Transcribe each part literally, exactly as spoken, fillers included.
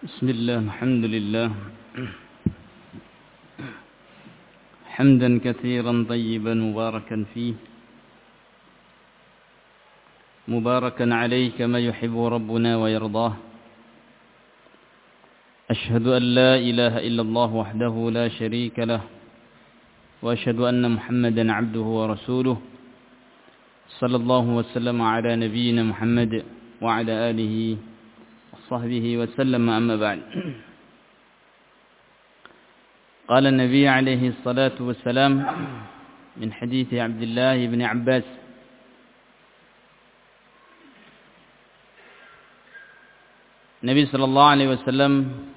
بسم الله الحمد لله حمدا كثيرا طيبا مباركا فيه مباركا عليه كما يحب ربنا ويرضاه أشهد أن لا إله إلا الله وحده لا شريك له وأشهد أن محمدا عبده ورسوله صلى الله وسلم على نبينا محمد وعلى آله وصحبه وسلم. أما بعد، قال النبي عليه الصلاة والسلام من حديث عبد الله بن عباس: Nabi sallallahu alaihi wasallam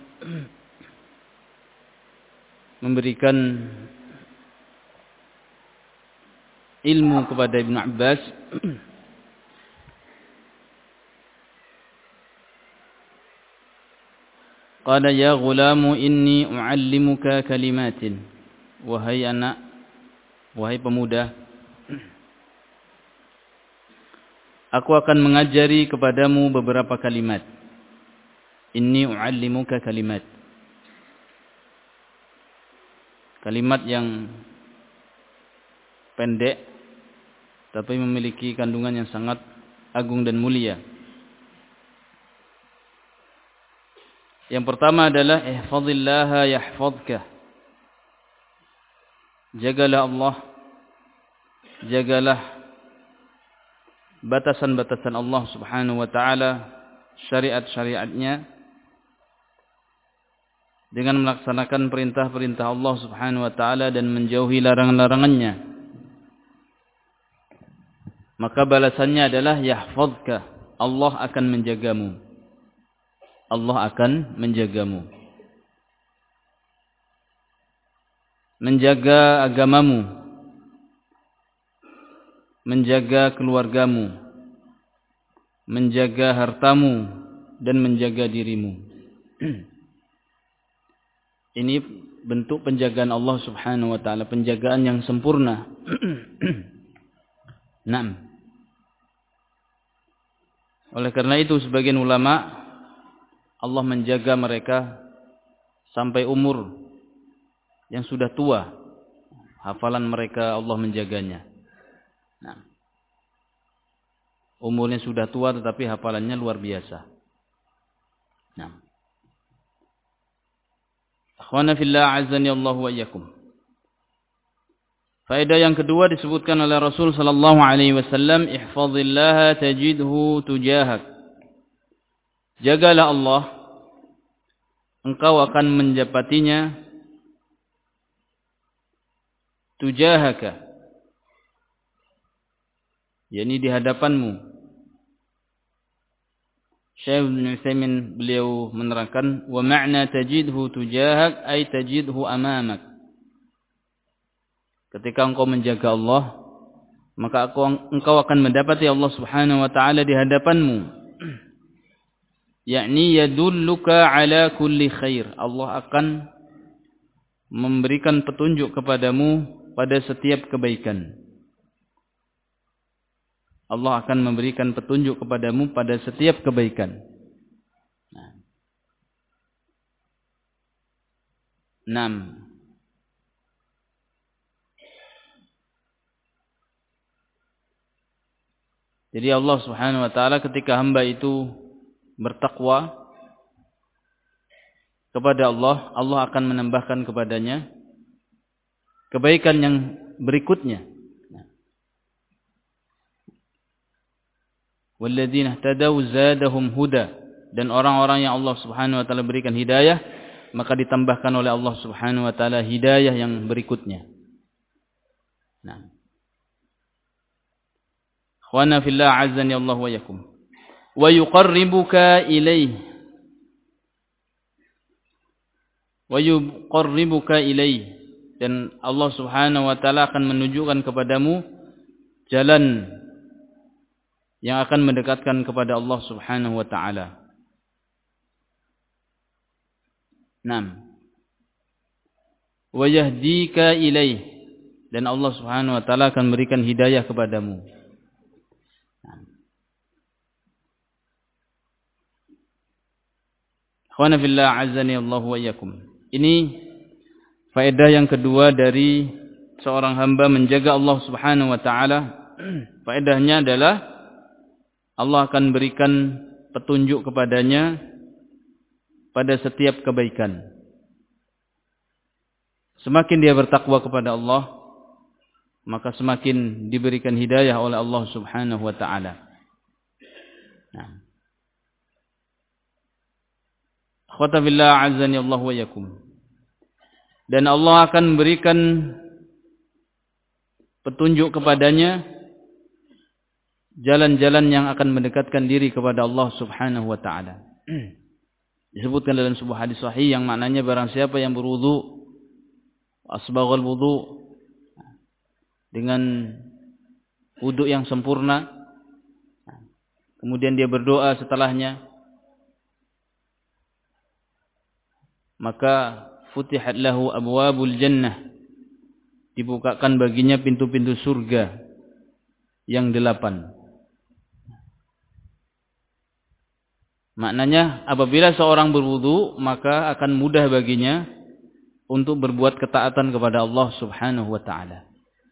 memberikan ilmu kepada Ibnu Abbas qala ya ghulamu inni uallimuka kalimatin, wahai anak, wahai pemuda, aku akan mengajari kepadamu beberapa kalimat. Inni uallimuka kalimat, kalimat yang pendek tapi memiliki kandungan yang sangat agung dan mulia. Yang pertama adalah ihfazillaha yahfazka. Jagalah Allah, jagalah batasan-batasan Allah Subhanahu wa taala, syariat-syariatnya, dengan melaksanakan perintah-perintah Allah Subhanahu wa taala dan menjauhi larangan-larangannya. Maka balasannya adalah yahfazka, Allah akan menjagamu. Allah akan menjagamu. Menjaga agamamu, menjaga keluargamu, menjaga hartamu, dan menjaga dirimu. Ini bentuk penjagaan Allah Subhanahu wa taala, penjagaan yang sempurna. Naam. Oleh karena itu sebagian ulama, Allah menjaga mereka sampai umur yang sudah tua. Hafalan mereka Allah menjaganya. Nah, umurnya sudah tua tetapi hafalannya luar biasa. Nah, akhwana fillah azani Allah wa iyyakum. Faedah yang kedua disebutkan oleh Rasul sallallahu alaihi wasallam, ihfazillaha tajidhu tujahak. Jagalah Allah, engkau akan mendapatinya tujahaka, yakni di hadapanmu. Syekh Ibnu Utsaimin beliau menerangkan, wa ma'na tajidhu tujahak ay tajidhu amamak. Ketika engkau menjaga Allah, maka engkau akan mendapati Allah Subhanahu wa taala di hadapanmu. Yakni yadulluka ala kulli khair. Allah akan memberikan petunjuk kepadamu pada setiap kebaikan. Allah akan memberikan petunjuk kepadamu pada setiap kebaikan. Enam. Jadi Allah Subhanahu wa taala ketika hamba itu bertakwa kepada Allah, Allah akan menambahkan kepadanya kebaikan yang berikutnya. Walladzina ihtadaw zadahum huda, dan orang-orang yang Allah Subhanahu wa taala berikan hidayah, maka ditambahkan oleh Allah Subhanahu wa taala hidayah yang berikutnya. Nah, ikhwana fillah azzani Allah wa yakum. Wa yuqarribuka ilaih, wa yuqarribuka ilaih, dan Allah Subhanahu wa taala akan menunjukkan kepadamu jalan yang akan mendekatkan kepada Allah Subhanahu wa taala. Naam. Wa yahdika ilaih, dan Allah Subhanahu wa taala akan memberikan hidayah kepadamu. Ikhwana fillah azani Allah wa iyyakum. Ini faedah yang kedua dari seorang hamba menjaga Allah Subhanahu wa taala. Faedahnya adalah Allah akan berikan petunjuk kepadanya pada setiap kebaikan. Semakin dia bertakwa kepada Allah, maka semakin diberikan hidayah oleh Allah Subhanahu wa taala. Nah. Akhwata billah azani Allah wa iyyakum. Dan Allah akan memberikan petunjuk kepadanya jalan-jalan yang akan mendekatkan diri kepada Allah Subhanahu wa taala. Disebutkan dalam sebuah hadis sahih yang maknanya barang siapa yang berwudu asbaghal wudu dengan wudu yang sempurna, kemudian dia berdoa setelahnya, maka futihat lahu abwabul jannah, dibukakan baginya pintu-pintu surga yang delapan. Maknanya apabila seorang berwudu, maka akan mudah baginya untuk berbuat ketaatan kepada Allah Subhanahu wa taala.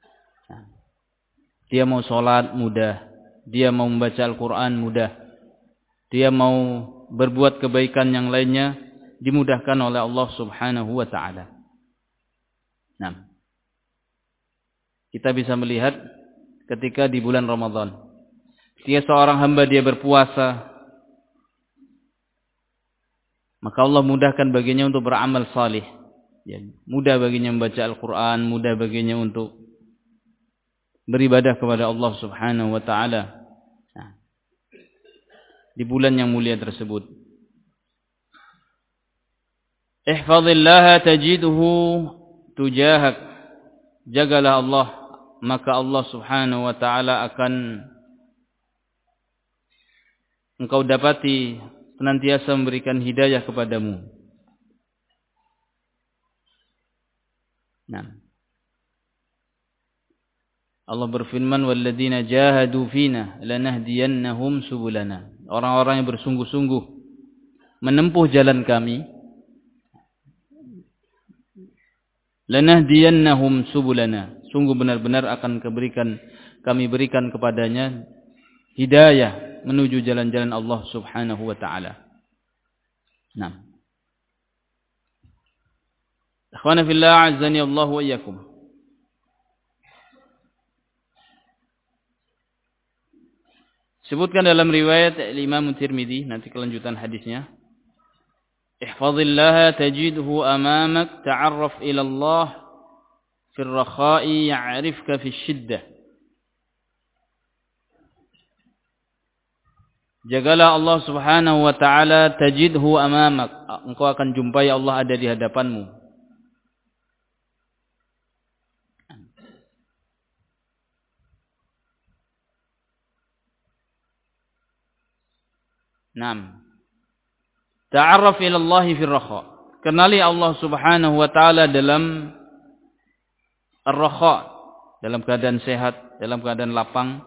Dia mau sholat mudah, dia mau membaca Al-Quran mudah, dia mau berbuat kebaikan yang lainnya dimudahkan oleh Allah Subhanahu wa taala. Nah, kita bisa melihat ketika di bulan Ramadan, ketika seorang hamba dia berpuasa, maka Allah mudahkan baginya untuk beramal salih. Ya, mudah baginya membaca Al-Quran, mudah baginya untuk beribadah kepada Allah Subhanahu wa taala. Nah, di bulan yang mulia tersebut. Ihfazillaha tajiduhu tujahak. Jagalah Allah, maka Allah Subhanahu wa taala akan engkau dapati senantiasa memberikan hidayah kepadamu. Nah, Allah berfirman, walladzina jahadu fina lanahdiyannahum subulana. Orang-orang yang bersungguh-sungguh menempuh jalan kami, lanahdiyannahum subulana. Sungguh benar-benar akan keberikan kami berikan kepadanya hidayah menuju jalan-jalan Allah Subhanahu wa taala. Nah. Akhwana fillah azani Allah wa iyyakum. Sebutkan dalam riwayat Imam Tirmidzi, nanti kelanjutan hadisnya. Ihfazillaha tajidhu amamak, ta'arraf ila Allah fi ar-rakha'i ya'rifka fi shiddah. Jagalah Allah Subhanahu wa taala, tajidhu amamak, engkau akan jumpai Allah ada di hadapanmu. Naam. Ta'arraf ila Allah fi ar-rakha. Kenali Allah Subhanahu wa taala dalam ar-rakha, dalam keadaan sehat, dalam keadaan lapang.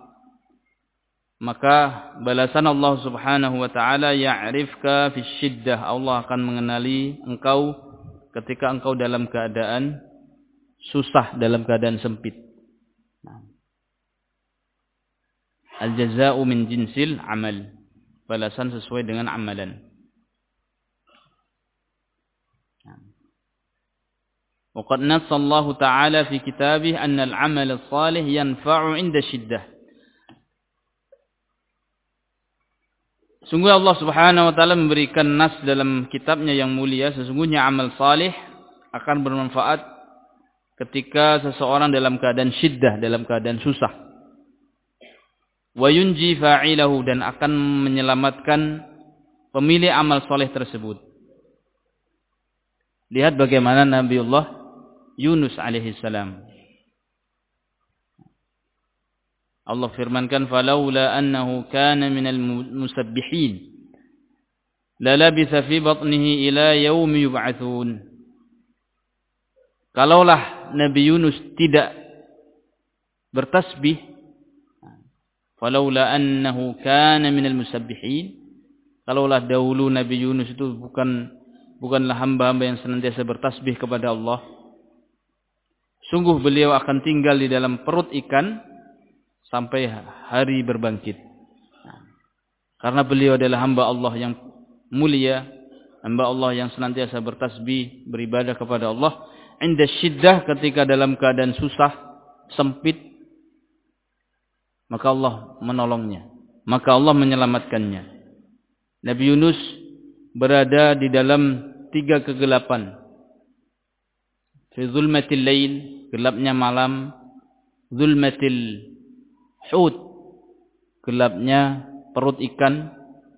Maka balasan Allah Subhanahu wa taala ya'rifka fi syiddah. Allah akan mengenali engkau ketika engkau dalam keadaan susah, dalam keadaan sempit. Al-jazaa'u min jinsil amal. Balasan sesuai dengan amalan. Waqad nassa Allah Ta'ala fi kitabih anna al-amal as-salih yanfa'u 'inda shiddah. Sungguh Allah Subhanahu wa taala memberikan nas dalam kitabnya yang mulia, sesungguhnya amal salih akan bermanfaat ketika seseorang dalam keadaan syiddah, dalam keadaan susah. Wa yunji fa'ilahu, dan akan menyelamatkan pemilik amal soleh tersebut. Lihat bagaimana Nabiullah Yunus alaihi salam. Allah firmankan, falaula annahu kana minal musabbihin lalabitha fi batnihi ila yaumi yub'atsun. Kalaulah Nabi Yunus tidak bertasbih, falaula annahu kana minal musabbihin, Kalaulah dahulu Nabi Yunus itu bukan bukanlah hamba-hamba yang senantiasa bertasbih kepada Allah, sungguh beliau akan tinggal di dalam perut ikan sampai hari berbangkit. Karena beliau adalah hamba Allah yang mulia, hamba Allah yang senantiasa bertasbih, beribadah kepada Allah. Inda syiddah, ketika dalam keadaan susah, sempit, maka Allah menolongnya, maka Allah menyelamatkannya. Nabi Yunus berada di dalam tiga kegelapan. Fi zulmatil lail, gelapnya malam, zulmatil hut, gelapnya perut ikan,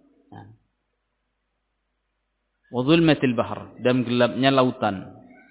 wa zulmatil bahr, dan gelapnya lautan.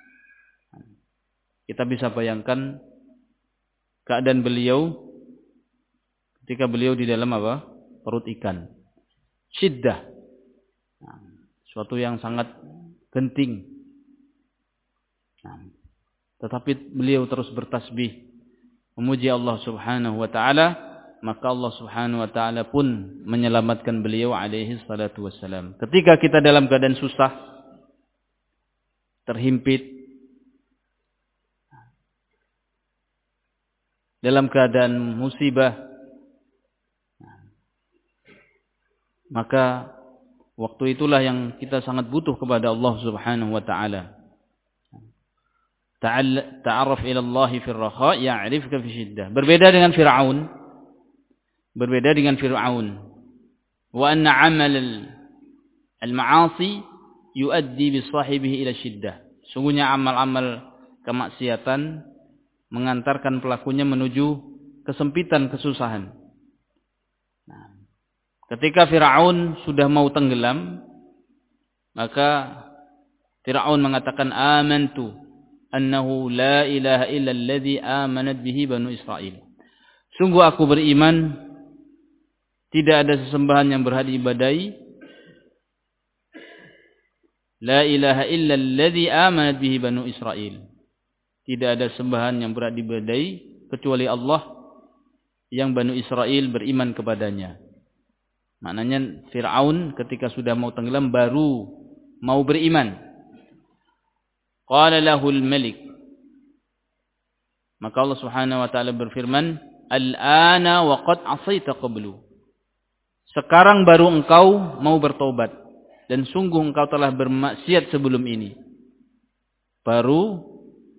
Kita bisa bayangkan keadaan beliau ketika beliau di dalam apa? Perut ikan. Syiddah. Nah, suatu yang sangat genting. Nah, tetapi beliau terus bertasbih, memuji Allah Subhanahu wa taala, maka Allah Subhanahu wa taala pun menyelamatkan beliau alaihi salatu wassalam. Ketika kita dalam keadaan susah, terhimpit, dalam keadaan musibah, maka waktu itulah yang kita sangat butuh kepada Allah Subhanahu wa taala. Ta'arraf ila Allah fi ar-raha ya'rifka fi shiddah. Berbeda dengan Firaun. Berbeda dengan Firaun. Wa anna 'amal al-ma'asi yuaddi bi sahibihi ila shiddah. Sungguhnya amal-amal kemaksiatan mengantarkan pelakunya menuju kesempitan, kesusahan. Nah, ketika Firaun sudah mau tenggelam, maka Firaun mengatakan, amantu annahu la ilaha illa alladhi amanat bihi banu Israel. Sungguh aku beriman tidak ada sesembahan yang berhak diibadahi, la ilaha illa alladhi amanat bihi banu Israel. Tidak ada sembahan yang berhak diibadahi kecuali Allah yang Banu Israel beriman kepadanya. Maknanya Fir'aun ketika sudah mau tenggelam baru mau beriman. Qala lahul malik. Maka Allah Subhanahu wa taala berfirman, "Al-ana wa qad 'asaita qablu." Sekarang baru engkau mau bertobat dan sungguh engkau telah bermaksiat sebelum ini. Baru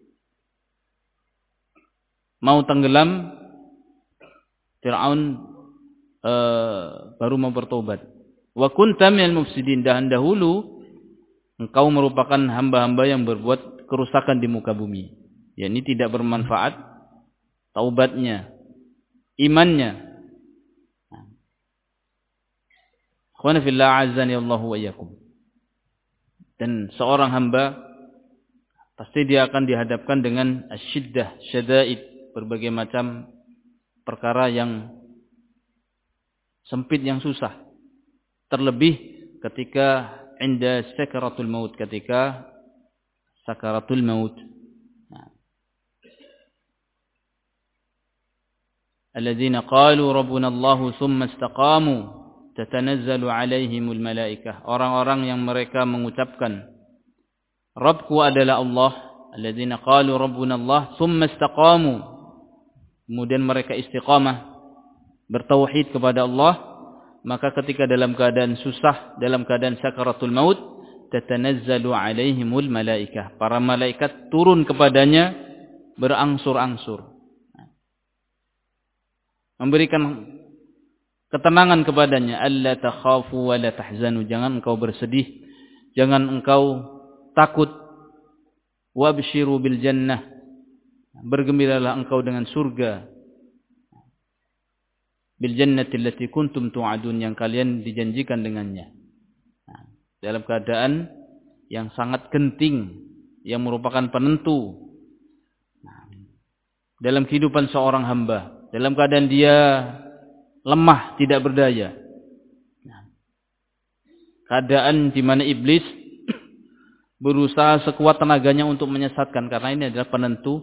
mau tenggelam, Fir'aun uh, baru mau bertobat. Wa kunta minal mufsidin, dan dahulu engkau merupakan hamba-hamba yang berbuat kerusakan di muka bumi. Ya, ini tidak bermanfaat taubatnya, imannya. Ikhwana fillah, azani Allahu wa iyyakum. Dan seorang hamba pasti dia akan dihadapkan dengan asyiddah, syada'id, berbagai macam perkara yang sempit, yang susah. Terlebih ketika inda sakaratul maut, ketika sakaratul maut. Nah. Alladzina qalu rabbuna Allahu thumma istaqamu tatanazzalu alaihimul malaikah. Orang-orang yang mereka mengucapkan Rabbku adalah Allah, alladzina qalu rabbuna Allah thumma istaqamu, kemudian mereka istiqamah bertauhid kepada Allah, maka ketika dalam keadaan susah, dalam keadaan sakaratul maut, tatanazzalu alaihimul malaikah, para malaikat turun kepadanya berangsur-angsur, memberikan ketenangan kepadanya. Alla takhafu wa la tahzanu, jangan engkau bersedih, jangan engkau takut. Wabshiru bil jannah, bergembiralah engkau dengan surga. Bil jannati allati kuntum tu'adun, yang kalian dijanjikan dengannya. Nah, dalam keadaan yang sangat genting, yang merupakan penentu nah, dalam kehidupan seorang hamba, dalam keadaan dia lemah, tidak berdaya. Nah, keadaan di mana iblis berusaha sekuat tenaganya untuk menyesatkan, karena ini adalah penentu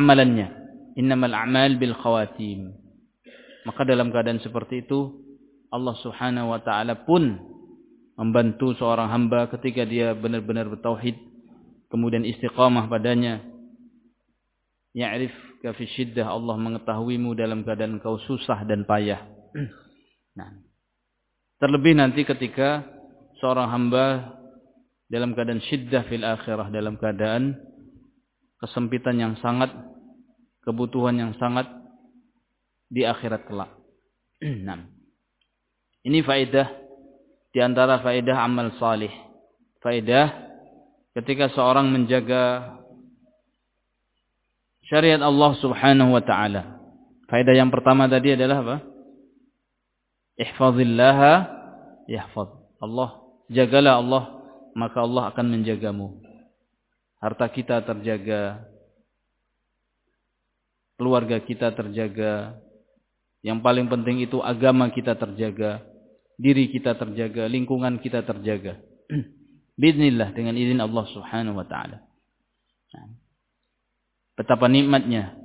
amalannya. Innamal a'mal bil khawatim. Maka dalam keadaan seperti itu Allah Subhanahu wa taala pun membantu seorang hamba ketika dia benar-benar bertauhid, kemudian istiqamah padanya. Ya'rifka fi syiddah, Allah mengetahuimu dalam keadaan kau susah dan payah. Nah, terlebih nanti ketika seorang hamba dalam keadaan syiddah fil akhirah, dalam keadaan kesempitan yang sangat, kebutuhan yang sangat di akhirat kelak. Nah, ini faedah di antara faedah amal salih. Faedah ketika seorang menjaga syariat Allah Subhanahu wa taala. Faedah yang pertama tadi adalah apa? Ihfazillaha yahfaz. Allah, jagalah Allah, maka Allah akan menjagamu. Harta kita terjaga, keluarga kita terjaga, yang paling penting itu agama kita terjaga, diri kita terjaga, lingkungan kita terjaga. Biiznillah, dengan izin Allah Subhanahu wa taala. Betapa nikmatnya.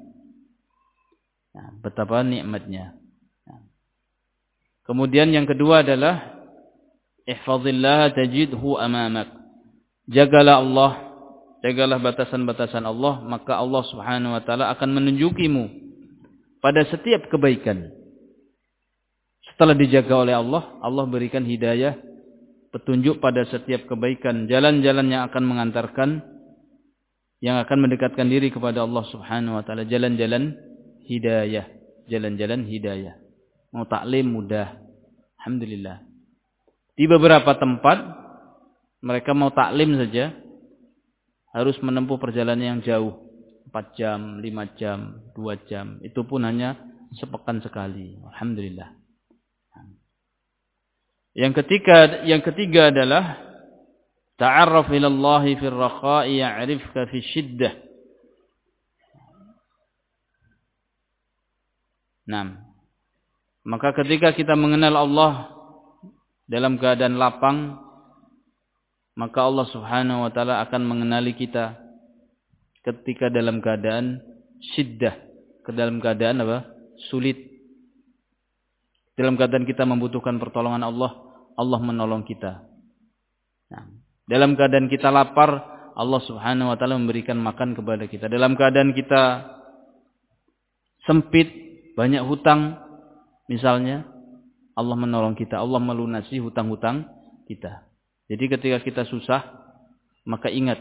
Betapa nikmatnya. Kemudian yang kedua adalah ihfazillah tajidhu amamak. Jagalah Allah, jagalah batasan-batasan Allah, maka Allah Subhanahu wa taala akan menunjukimu pada setiap kebaikan. Setelah dijaga oleh Allah, Allah berikan hidayah, petunjuk pada setiap kebaikan, jalan-jalan yang akan mengantarkan, yang akan mendekatkan diri kepada Allah Subhanahu wa taala, jalan-jalan hidayah, jalan-jalan hidayah. Mau taklim mudah, alhamdulillah. Di beberapa tempat mereka mau taklim saja harus menempuh perjalanan yang jauh, empat jam, lima jam, dua jam. Itu pun hanya sepekan sekali. Alhamdulillah. Yang ketiga, yang ketiga adalah ta'arraf ila Allah fi ar-rakha'i ya'rifka fi syiddah. Naam. Maka ketika kita mengenal Allah dalam keadaan lapang, maka Allah Subhanahu wa taala akan mengenali kita ketika dalam keadaan syiddah, ke dalam keadaan apa? Sulit. Dalam keadaan kita membutuhkan pertolongan Allah, Allah menolong kita. Nah, dalam keadaan kita lapar, Allah Subhanahu wa taala memberikan makan kepada kita. Dalam keadaan kita sempit, banyak hutang misalnya, Allah menolong kita, Allah melunasi hutang-hutang kita. Jadi ketika kita susah, maka ingat,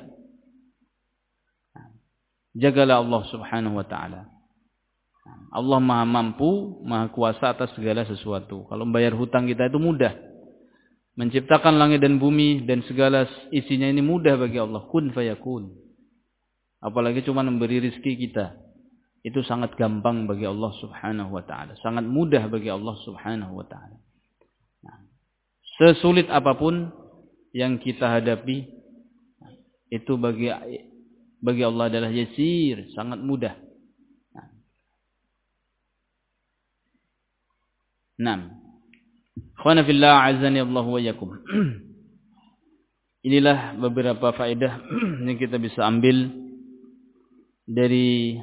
jagalah Allah Subhanahu wa taala. Allah Maha mampu, Maha kuasa atas segala sesuatu. Kalau membayar hutang kita itu mudah. Menciptakan langit dan bumi dan segala isinya ini mudah bagi Allah. Kun fayakun. Apalagi cuma memberi rezeki kita. Itu sangat gampang bagi Allah Subhanahu wa taala. Sangat mudah bagi Allah Subhanahu wa taala. Nah, sesulit apapun yang kita hadapi, itu bagi bagi Allah adalah yasir, sangat mudah. Naam. Khwana fillah azani Allah wa yakum. Inilah beberapa faedah yang kita bisa ambil dari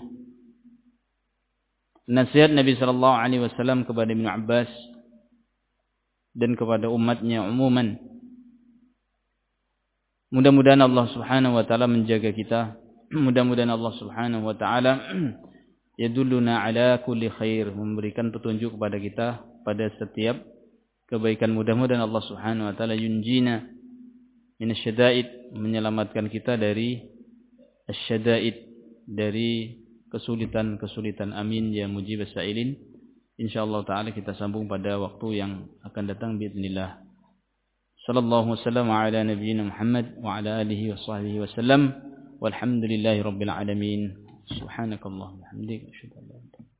nasihat Nabi sallallahu alaihi wasallam kepada Ibnu Abbas dan kepada umatnya umuman. Mudah-mudahan Allah Subhanahu wa taala menjaga kita. Mudah-mudahan Allah Subhanahu wa taala yadulluna ala kulli khair, memberikan petunjuk kepada kita pada setiap kebaikan. Mudah-mudahan Allah Subhanahu wa taala yunjina minasyada'id, menyelamatkan kita dari asyada'id, dari kesulitan-kesulitan. Amin ya mujibas sa'ilin. Insyaallah taala kita sambung pada waktu yang akan datang biidznillah. Sallallahu wasallam ala nabiyyina Muhammad wa ala alihi wa sahbihi wasallam. Walhamdulillahi rabbil alamin. Subhanakallahumma wa bihamdika asyhadu an la ilaha illa anta